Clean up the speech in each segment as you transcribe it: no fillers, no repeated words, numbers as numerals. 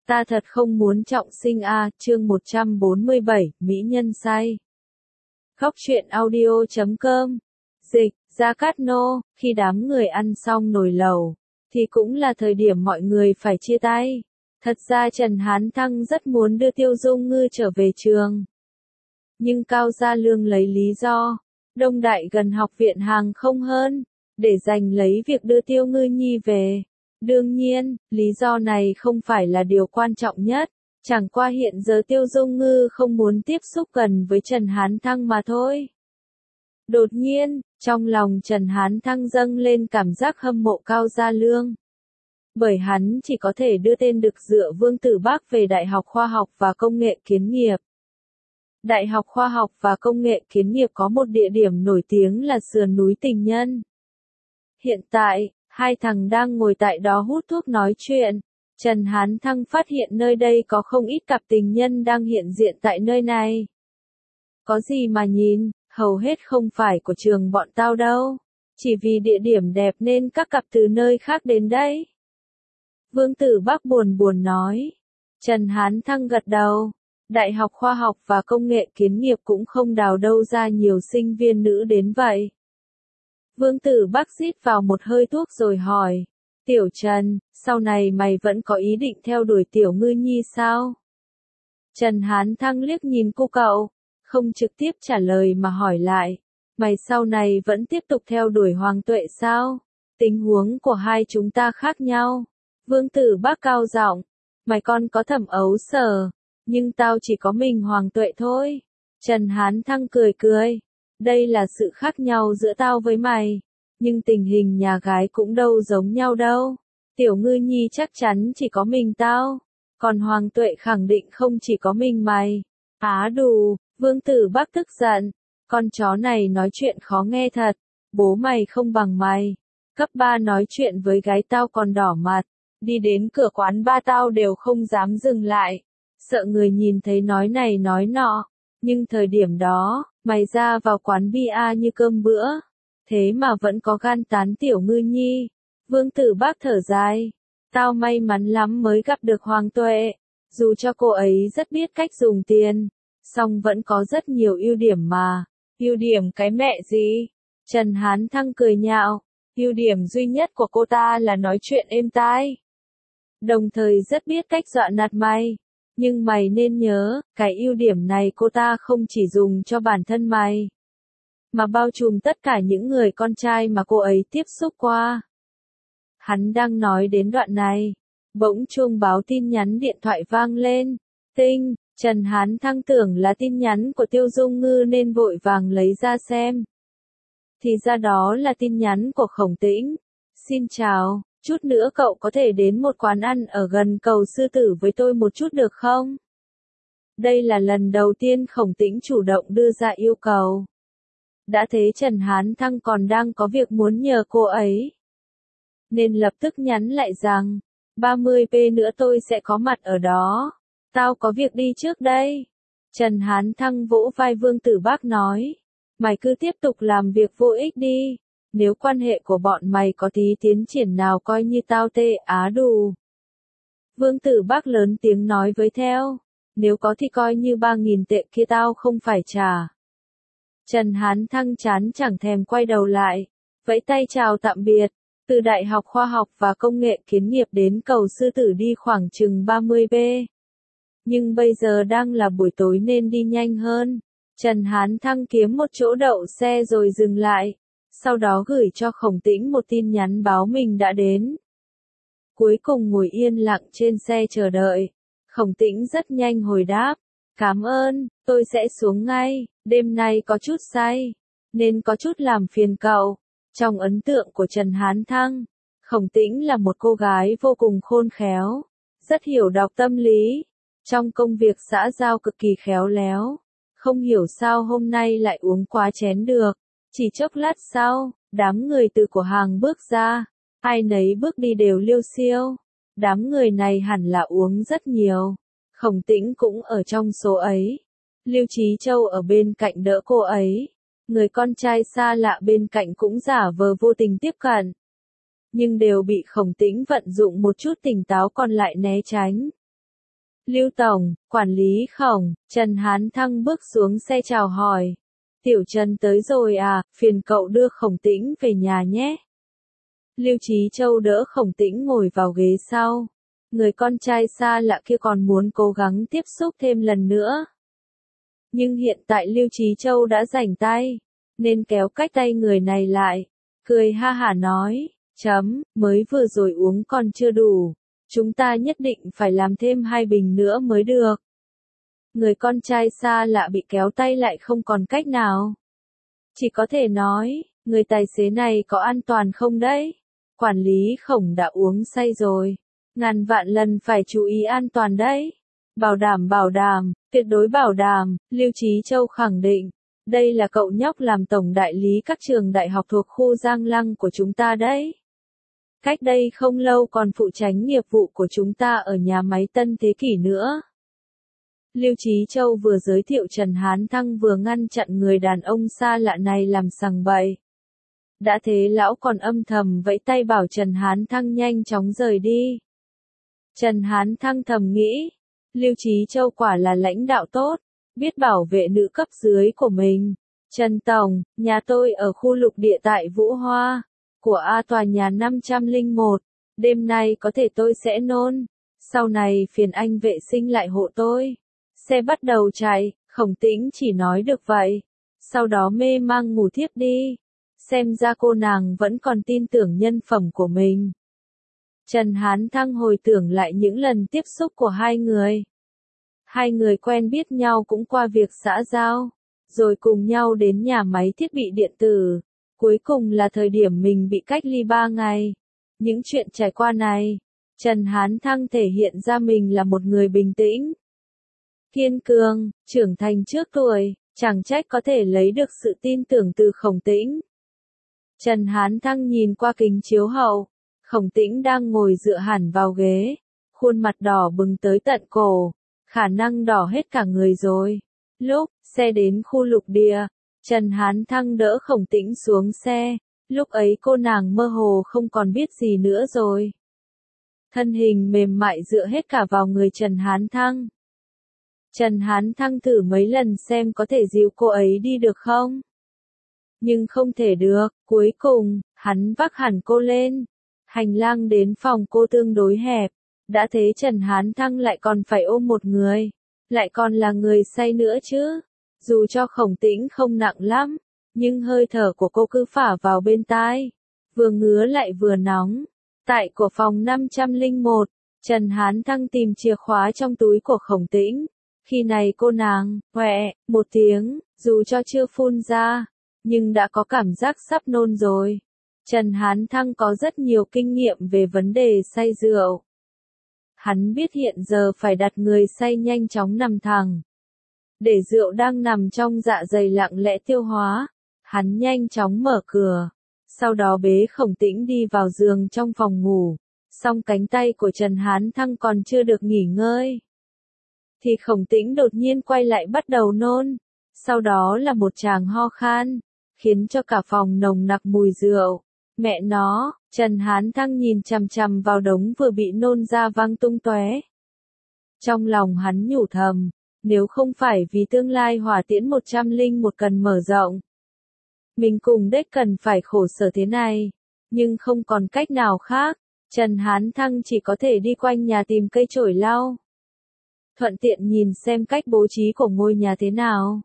Ta thật không muốn trọng sinh a, chương 147, Mỹ nhân say. Khóc chuyện audio.com. Dịch, Gia Cát Nô, khi đám người ăn xong nồi lẩu, thì cũng là thời điểm mọi người phải chia tay. Thật ra Trần Hán Thăng rất muốn đưa Tiêu Dung Ngư trở về trường. Nhưng Cao Gia Lương lấy lý do, Đông Đại gần học viện hàng không hơn, để giành lấy việc đưa Tiêu Ngư Nhi về. Đương nhiên, lý do này không phải là điều quan trọng nhất, chẳng qua hiện giờ Tiêu Dung Ngư không muốn tiếp xúc gần với Trần Hán Thăng mà thôi. Đột nhiên, trong lòng Trần Hán Thăng dâng lên cảm giác hâm mộ Cao Gia Lương. Bởi hắn chỉ có thể đưa tên Đực Dựa Vương Tử Bác về Đại học Khoa học và Công nghệ Kiến nghiệp. Đại học Khoa học và Công nghệ Kiến nghiệp có một địa điểm nổi tiếng là sườn núi Tình Nhân. Hiện tại, hai thằng đang ngồi tại đó hút thuốc nói chuyện. Trần Hán Thăng phát hiện nơi đây có không ít cặp tình nhân đang hiện diện tại nơi này. Có gì mà nhìn, hầu hết không phải của trường bọn tao đâu. Chỉ vì địa điểm đẹp nên các cặp từ nơi khác đến đây. Vương Tử Bác buồn buồn nói. Trần Hán Thăng gật đầu. Đại học Khoa học và Công nghệ Kiến nghiệp cũng không đào đâu ra nhiều sinh viên nữ đến vậy. Vương Tử Bác rít vào một hơi thuốc rồi hỏi. Tiểu Trần, sau này mày vẫn có ý định theo đuổi Tiểu Ngư Nhi sao? Trần Hán Thăng liếc nhìn cô cậu, không trực tiếp trả lời mà hỏi lại. Mày sau này vẫn tiếp tục theo đuổi Hoàng Tuệ sao? Tình huống của hai chúng ta khác nhau. Vương Tử Bác cao giọng. Mày con có Thẩm Ấu Sở, nhưng tao chỉ có mình Hoàng Tuệ thôi. Trần Hán Thăng cười cười. Đây là sự khác nhau giữa tao với mày. Nhưng tình hình nhà gái cũng đâu giống nhau đâu. Tiểu Ngư Nhi chắc chắn chỉ có mình tao. Còn Hoàng Tuệ khẳng định không chỉ có mình mày. Á đù, Vương Tử Bác tức giận. Con chó này nói chuyện khó nghe thật. Bố mày không bằng mày. Cấp 3 nói chuyện với gái tao còn đỏ mặt. Đi đến cửa quán ba tao đều không dám dừng lại. Sợ người nhìn thấy nói này nói nọ. Nhưng thời điểm đó, mày ra vào quán bia như cơm bữa. Thế mà vẫn có gan tán Tiểu Ngư Nhi. Vương Tử Bác thở dài. Tao may mắn lắm mới gặp được Hoàng Tuệ. Dù cho cô ấy rất biết cách dùng tiền, song vẫn có rất nhiều ưu điểm mà. Ưu điểm cái mẹ gì? Trần Hán Thăng cười nhạo. Ưu điểm duy nhất của cô ta là nói chuyện êm tai. Đồng thời rất biết cách dọa nạt mày. Nhưng mày nên nhớ, cái ưu điểm này cô ta không chỉ dùng cho bản thân mày, mà bao trùm tất cả những người con trai mà cô ấy tiếp xúc qua. Hắn đang nói đến đoạn này. Bỗng chuông báo tin nhắn điện thoại vang lên. Tinh, Trần Hán Thăng tưởng là tin nhắn của Tiêu Dung Ngư nên vội vàng lấy ra xem. Thì ra đó là tin nhắn của Khổng Tĩnh. Xin chào, chút nữa cậu có thể đến một quán ăn ở gần cầu Sư Tử với tôi một chút được không? Đây là lần đầu tiên Khổng Tĩnh chủ động đưa ra yêu cầu. Đã thế Trần Hán Thăng còn đang có việc muốn nhờ cô ấy. Nên lập tức nhắn lại rằng, 30p nữa tôi sẽ có mặt ở đó. Tao có việc đi trước đây. Trần Hán Thăng vỗ vai Vương Tử Bác nói. Mày cứ tiếp tục làm việc vô ích đi. Nếu quan hệ của bọn mày có tí tiến triển nào coi như tao tê á đù. Vương Tử Bác lớn tiếng nói với theo. Nếu có thì coi như 3.000 tệ kia tao không phải trả. Trần Hán Thăng chán chẳng thèm quay đầu lại. Vẫy tay chào tạm biệt. Từ Đại học Khoa học và Công nghệ Kiến nghiệp đến cầu Sư Tử đi khoảng chừng 30p. Nhưng bây giờ đang là buổi tối nên đi nhanh hơn. Trần Hán Thăng kiếm một chỗ đậu xe rồi dừng lại. Sau đó gửi cho Khổng Tĩnh một tin nhắn báo mình đã đến. Cuối cùng ngồi yên lặng trên xe chờ đợi. Khổng Tĩnh rất nhanh hồi đáp. Cảm ơn, tôi sẽ xuống ngay. Đêm nay có chút say, nên có chút làm phiền cậu. Trong ấn tượng của Trần Hán Thăng, Khổng Tĩnh là một cô gái vô cùng khôn khéo, rất hiểu đọc tâm lý. Trong công việc xã giao cực kỳ khéo léo. Không hiểu sao hôm nay lại uống quá chén được. Chỉ chốc lát sau, đám người từ cửa hàng bước ra. Ai nấy bước đi đều liêu xiêu. Đám người này hẳn là uống rất nhiều. Khổng Tĩnh cũng ở trong số ấy. Lưu Trí Châu ở bên cạnh đỡ cô ấy. Người con trai xa lạ bên cạnh cũng giả vờ vô tình tiếp cận. Nhưng đều bị Khổng Tĩnh vận dụng một chút tỉnh táo còn lại né tránh. Lưu Tổng, quản lý Khổng, Trần Hán Thăng bước xuống xe chào hỏi. Tiểu Trần tới rồi à, phiền cậu đưa Khổng Tĩnh về nhà nhé. Lưu Chí Châu đỡ Khổng Tĩnh ngồi vào ghế sau. Người con trai xa lạ kia còn muốn cố gắng tiếp xúc thêm lần nữa. Nhưng hiện tại Lưu Chí Châu đã rảnh tay, nên kéo cách tay người này lại. Cười ha hả nói, mới vừa rồi uống còn chưa đủ. Chúng ta nhất định phải làm thêm 2 bình nữa mới được. Người con trai xa lạ bị kéo tay lại không còn cách nào. Chỉ có thể nói, người tài xế này có an toàn không đấy? Quản lý Khổng đã uống say rồi. Ngàn vạn lần phải chú ý an toàn đấy. Bảo đảm, tuyệt đối bảo đảm, Lưu Chí Châu khẳng định. Đây là cậu nhóc làm tổng đại lý các trường đại học thuộc khu Giang Lăng của chúng ta đấy. Cách đây không lâu còn phụ trách nghiệp vụ của chúng ta ở nhà máy Tân Thế Kỷ nữa. Lưu Chí Châu vừa giới thiệu Trần Hán Thăng vừa ngăn chặn người đàn ông xa lạ này làm sằng bậy. Đã thế lão còn âm thầm vẫy tay bảo Trần Hán Thăng nhanh chóng rời đi. Trần Hán Thăng thầm nghĩ, Lưu Chí Châu quả là lãnh đạo tốt, biết bảo vệ nữ cấp dưới của mình. Trần Tổng, nhà tôi ở khu lục địa tại Vũ Hoa, của A tòa nhà 501, đêm nay có thể tôi sẽ nôn, sau này phiền anh vệ sinh lại hộ tôi. Xe bắt đầu chạy, Khổng Tĩnh chỉ nói được vậy, sau đó mê mang ngủ thiếp đi. Xem ra cô nàng vẫn còn tin tưởng nhân phẩm của mình. Trần Hán Thăng hồi tưởng lại những lần tiếp xúc của hai người. Hai người quen biết nhau cũng qua việc xã giao, rồi cùng nhau đến nhà máy thiết bị điện tử. Cuối cùng là thời điểm mình bị cách ly 3 ngày. Những chuyện trải qua này, Trần Hán Thăng thể hiện ra mình là một người bình tĩnh, kiên cường, trưởng thành trước tuổi, chẳng trách có thể lấy được sự tin tưởng từ Khổng Tĩnh. Trần Hán Thăng nhìn qua kính chiếu hậu, Khổng Tĩnh đang ngồi dựa hẳn vào ghế, khuôn mặt đỏ bừng tới tận cổ, khả năng đỏ hết cả người rồi. Lúc xe đến khu lục địa, Trần Hán Thăng đỡ Khổng Tĩnh xuống xe, lúc ấy cô nàng mơ hồ không còn biết gì nữa rồi. Thân hình mềm mại dựa hết cả vào người Trần Hán Thăng. Trần Hán Thăng thử mấy lần xem có thể dìu cô ấy đi được không? Nhưng không thể được, cuối cùng, hắn vác hẳn cô lên. Hành lang đến phòng cô tương đối hẹp, đã thế Trần Hán Thăng lại còn phải ôm một người, lại còn là người say nữa chứ. Dù cho Khổng Tĩnh không nặng lắm, nhưng hơi thở của cô cứ phả vào bên tai, vừa ngứa lại vừa nóng. Tại của phòng 501, Trần Hán Thăng tìm chìa khóa trong túi của Khổng Tĩnh. Khi này cô nàng, "Quẹ" một tiếng, dù cho chưa phun ra, nhưng đã có cảm giác sắp nôn rồi. Trần Hán Thăng có rất nhiều kinh nghiệm về vấn đề say rượu. Hắn biết hiện giờ phải đặt người say nhanh chóng nằm thẳng, để rượu đang nằm trong dạ dày lặng lẽ tiêu hóa. Hắn nhanh chóng mở cửa, sau đó bế Khổng Tĩnh đi vào giường trong phòng ngủ. Song cánh tay của Trần Hán Thăng còn chưa được nghỉ ngơi, thì Khổng Tĩnh đột nhiên quay lại bắt đầu nôn. Sau đó là một tràng ho khan, khiến cho cả phòng nồng nặc mùi rượu. Mẹ nó, Trần Hán Thăng nhìn chằm chằm vào đống vừa bị nôn ra văng tung tóe. Trong lòng hắn nhủ thầm, nếu không phải vì tương lai hỏa tiễn 101 cần mở rộng, mình cùng đếch cần phải khổ sở thế này. Nhưng không còn cách nào khác, Trần Hán Thăng chỉ có thể đi quanh nhà tìm cây chổi lau, thuận tiện nhìn xem cách bố trí của ngôi nhà thế nào.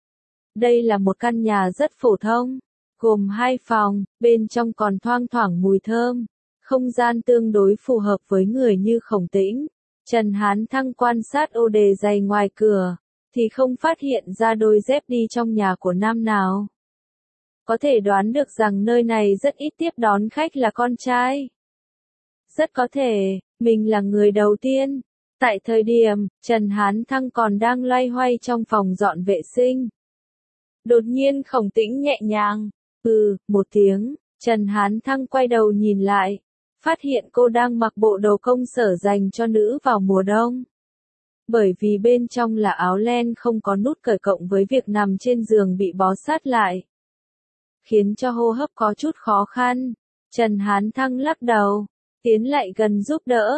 Đây là một căn nhà rất phổ thông, gồm 2 phòng, bên trong còn thoang thoảng mùi thơm, không gian tương đối phù hợp với người như Khổng Tĩnh. Trần Hán Thăng quan sát ô đề giày ngoài cửa, thì không phát hiện ra đôi dép đi trong nhà của nam nào. Có thể đoán được rằng nơi này rất ít tiếp đón khách là con trai. Rất có thể, mình là người đầu tiên. Tại thời điểm, Trần Hán Thăng còn đang loay hoay trong phòng dọn vệ sinh. Đột nhiên Khổng Tĩnh nhẹ nhàng, một tiếng, Trần Hán Thăng quay đầu nhìn lại, phát hiện cô đang mặc bộ đồ công sở dành cho nữ vào mùa đông. Bởi vì bên trong là áo len không có nút cởi cộng với việc nằm trên giường bị bó sát lại, khiến cho hô hấp có chút khó khăn. Trần Hán Thăng lắc đầu, tiến lại gần giúp đỡ.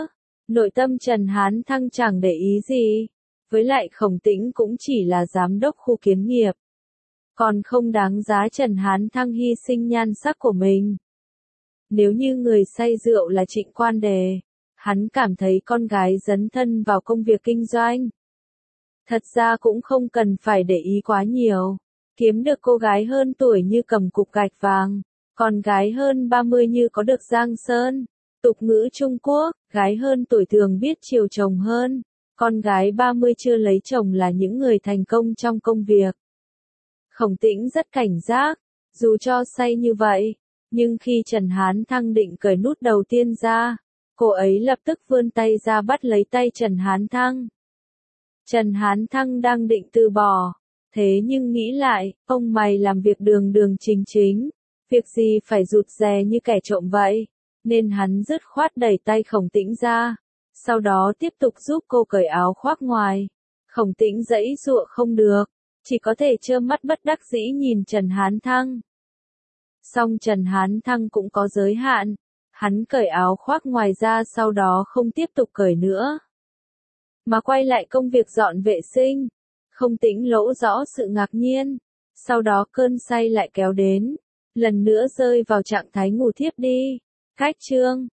Nội tâm Trần Hán Thăng chẳng để ý gì. Với lại Khổng Tĩnh cũng chỉ là giám đốc khu kiến nghiệp. Còn không đáng giá Trần Hán Thăng hy sinh nhan sắc của mình. Nếu như người say rượu là Trịnh Quan Đề, hắn cảm thấy con gái dấn thân vào công việc kinh doanh. Thật ra cũng không cần phải để ý quá nhiều. Kiếm được cô gái hơn tuổi như cầm cục gạch vàng, còn gái hơn 30 như có được giang sơn. Tục ngữ Trung Quốc, gái hơn tuổi thường biết chiều chồng hơn. Con gái 30 chưa lấy chồng là những người thành công trong công việc. Khổng Tĩnh rất cảnh giác, dù cho say như vậy, nhưng khi Trần Hán Thăng định cởi nút đầu tiên ra, cô ấy lập tức vươn tay ra bắt lấy tay Trần Hán Thăng. Trần Hán Thăng đang định từ bỏ, thế nhưng nghĩ lại, ông mày làm việc đường đường chính chính, việc gì phải rụt rè như kẻ trộm vậy, nên hắn dứt khoát đẩy tay Khổng Tĩnh ra, sau đó tiếp tục giúp cô cởi áo khoác ngoài. Khổng Tĩnh giãy giụa không được, chỉ có thể trơ mắt bất đắc dĩ nhìn Trần Hán Thăng. Song Trần Hán Thăng cũng có giới hạn, hắn cởi áo khoác ngoài ra sau đó không tiếp tục cởi nữa, mà quay lại công việc dọn vệ sinh. Khổng Tĩnh lộ rõ sự ngạc nhiên, sau đó cơn say lại kéo đến, lần nữa rơi vào trạng thái ngủ thiếp đi. Cách chương